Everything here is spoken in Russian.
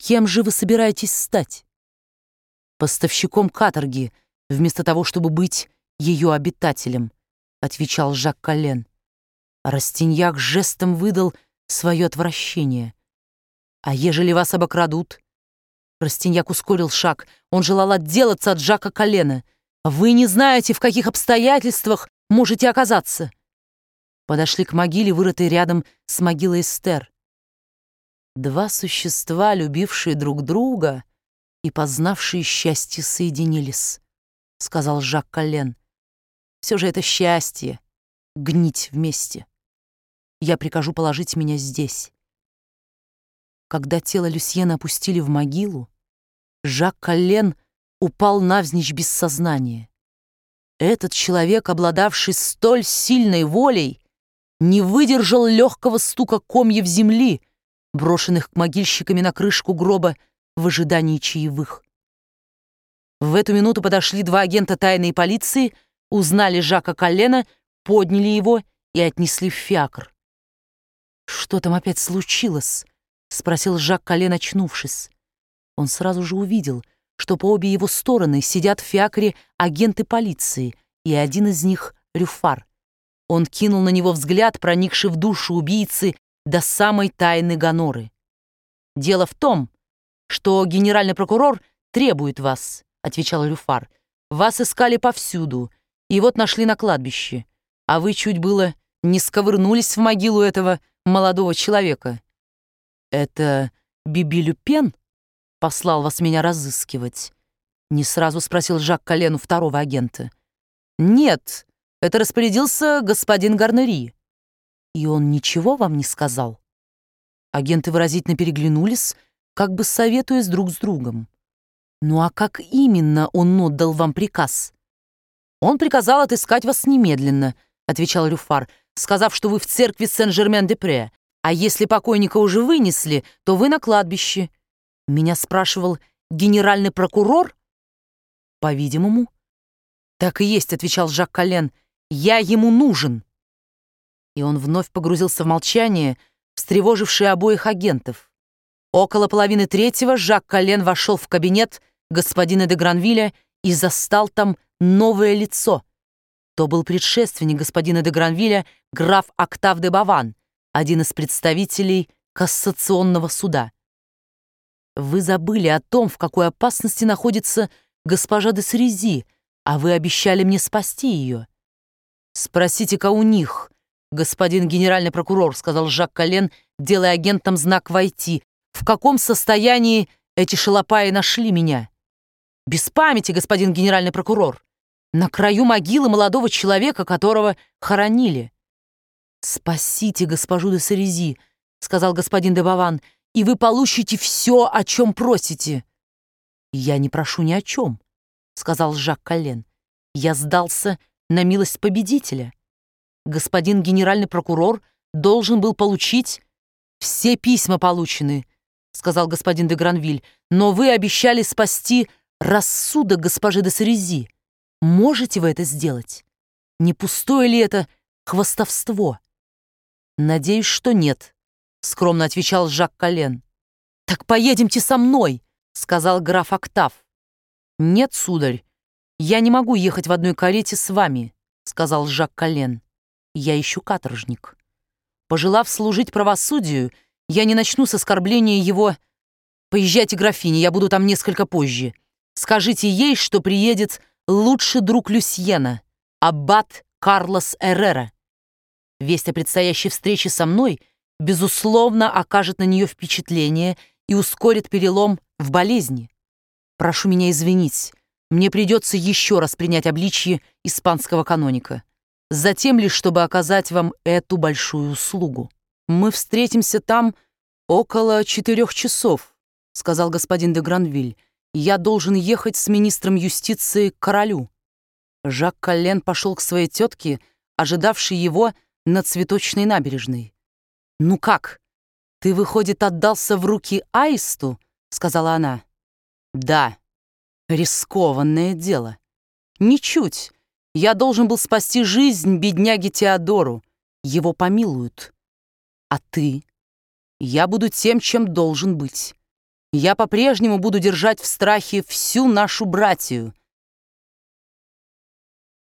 Кем же вы собираетесь стать? Поставщиком каторги, вместо того, чтобы быть ее обитателем, отвечал Жак Коллен. Растиньяк жестом выдал свое отвращение. А ежели вас обокрадут? Растиньяк ускорил шаг. Он желал отделаться от Жака Коллена. Вы не знаете, в каких обстоятельствах можете оказаться. Подошли к могиле, вырытой рядом с могилой Эстер. Два существа, любившие друг друга и познавшие счастье, соединились, сказал Жак Коллен. Все же это счастье — гнить вместе. Я прикажу положить меня здесь. Когда тело Люсьена опустили в могилу, Жак Коллен упал навзничь без сознания. Этот человек, обладавший столь сильной волей, не выдержал легкого стука комьев земли, брошенных могильщиками на крышку гроба в ожидании чаевых. В эту минуту подошли два агента тайной полиции, узнали Жака Коллена, подняли его и отнесли в фиакр. «Что там опять случилось?» — спросил Жак Коллен, очнувшись. Он сразу же увидел, что по обе его стороны сидят в фиакре агенты полиции, и один из них — Рюффар. Он кинул на него взгляд, проникший в душу убийцы до самой тайны Гоноры. «Дело в том, что генеральный прокурор требует вас», — отвечал Рюффар. «Вас искали повсюду, и вот нашли на кладбище. А вы чуть было не сковырнулись в могилу этого молодого человека». «Это Биби Люпен послал вас меня разыскивать?» — не сразу спросил Жак Коллен у второго агента. «Нет, это распорядился господин Гарнери». «И он ничего вам не сказал?» Агенты выразительно переглянулись, как бы советуясь друг с другом. «Ну а как именно он отдал вам приказ?» «Он приказал отыскать вас немедленно», — отвечал Рюффар, сказав, что вы в церкви Сен-Жермен-де-Пре, а если покойника уже вынесли, то вы на кладбище. Меня спрашивал генеральный прокурор? По-видимому. Так и есть, отвечал Жак Коллен. Я ему нужен. И он вновь погрузился в молчание, встревожившее обоих агентов. Около половины третьего Жак Коллен вошел в кабинет господина де Гранвилля и застал там новое лицо. То был предшественник господина де Гранвилля, граф Октав де Баван, один из представителей кассационного суда. «Вы забыли о том, в какой опасности находится госпожа де Срези, а вы обещали мне спасти ее». «Спросите-ка у них, господин генеральный прокурор», — сказал Жак Коллен, делая агентам знак «Войти». «В каком состоянии эти шалопаи нашли меня?» «Без памяти, господин генеральный прокурор. На краю могилы молодого человека, которого хоронили». «Спасите госпожу де Срези», — сказал господин де Баван, «и вы получите все, о чем просите». «Я не прошу ни о чем», — сказал Жак Коллен. «Я сдался на милость победителя. Господин генеральный прокурор должен был получить...» «Все письма получены», — сказал господин де Гранвиль, «но вы обещали спасти рассудок госпожи де Срези. Можете вы это сделать? Не пустое ли это хвастовство?» «Надеюсь, что нет», — скромно отвечал Жак Коллен. «Так поедемте со мной», — сказал граф Октав. «Нет, сударь, я не могу ехать в одной карете с вами», — сказал Жак Коллен. «Я ищу каторжник. Пожелав служить правосудию, я не начну с оскорбления его. Поезжайте, графиня, я буду там несколько позже. Скажите ей, что приедет лучший друг Люсьена, аббат Карлос Эррера. Весть о предстоящей встрече со мной, безусловно, окажет на нее впечатление и ускорит перелом в болезни. Прошу меня извинить, мне придется еще раз принять обличье испанского каноника. Затем лишь, чтобы оказать вам эту большую услугу. Мы встретимся там около 4 часов, сказал господин де Гранвиль. Я должен ехать с министром юстиции к королю. Жак Коллен пошел к своей тетке, ожидавшей его на Цветочной набережной. «Ну как, ты, выходит, отдался в руки аисту?» — сказала она. «Да, рискованное дело. Ничуть. Я должен был спасти жизнь бедняге Теодору. Его помилуют. А ты? Я буду тем, чем должен быть. Я по-прежнему буду держать в страхе всю нашу братию,